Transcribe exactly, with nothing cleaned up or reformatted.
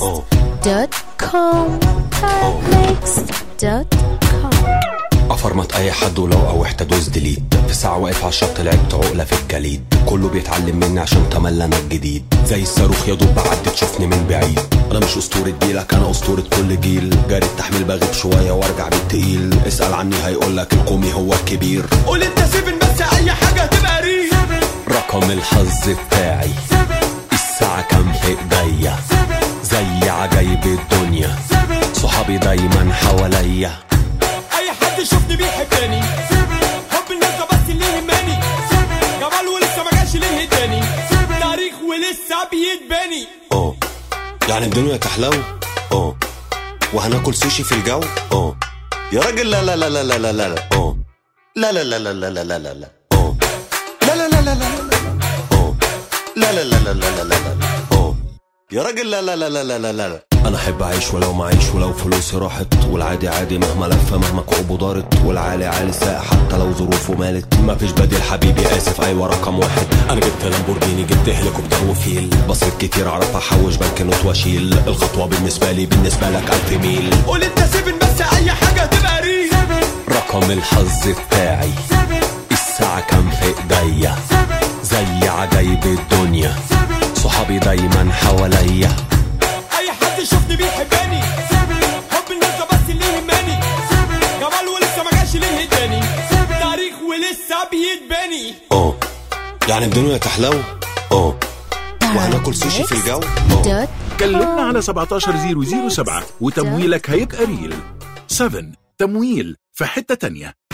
دوت كوم باراميكس دوت كوم. افرمت اي حد ولو اوحت ادوس ديليت. في ساعة واقف على الشط لعبت عقلة في الجليد. كله بيتعلم مني عشان تملى انا الجديد. زي الصاروخ يا دوب بعدي تشوفني من بعيد. انا مش اسطورة جيلك انا اسطورة كل جيل. جاري التحميل بغيب شوية وارجع بالتقيل. اسأل عني هيقولك القومي هو الكبير. قول انت سيفن بس اي حاجة هتبقى ريل. رقم الحظ بتاعي الساعة كام في ايديا. زي عجايب الدنيا صحابي دايما حواليا. اي حد يشوفني بيحبني. حب الناس ده بس اللي يهمني. جمال ولسه ما جاش ليه هداني. تاريخ ولسه بيتبني. اه يعني الدنيا تحلو. اه وهناكل سوشي في الجو. اه يا راجل لا لا لا لا لا لا لا. اه لا لا لا لا لا لا لا لا لا. اه لا لا لا لا لا. اه لا لا لا لا لا لا لا. اه يا راجل لا لا لا لا لا لا لا. انا احب اعيش ولو معيش ولو فلوسي راحت. والعادي عادي مهما لفه مهما كعوبه دارت. والعالي عالي ساق حتى لو ظروفه مالت. مفيش بديل حبيبي اسف ايوه رقم واحد. انا جبت لامبورجيني جبت هليكوبتر وفيل. بصرف كتير اعرف احوش بنك نوت واشيل. الخطوه بالنسبه لي بالنسبه لك الف ميل. قول انت سيفن بس اي حاجه هتبقى ريل. رقم الحظ بتاعي الساعه كام في ايديا. زي عجايب الدنيا صحابي دايما حواليا. اي حد يشوفني بيحبني. حب الناس ده بس اللي يهمني. جمال ولسه ما جاش ليه هداني. تاريخ ولسه بيتبني. اه يعني الدنيا تحلو. اه وهناكل سوشي في الجو. اه كلمنا على سبعتاشر صفر صفر سبعة وتمويلك هيبقى ريل. سفن تمويل في حتة تانية.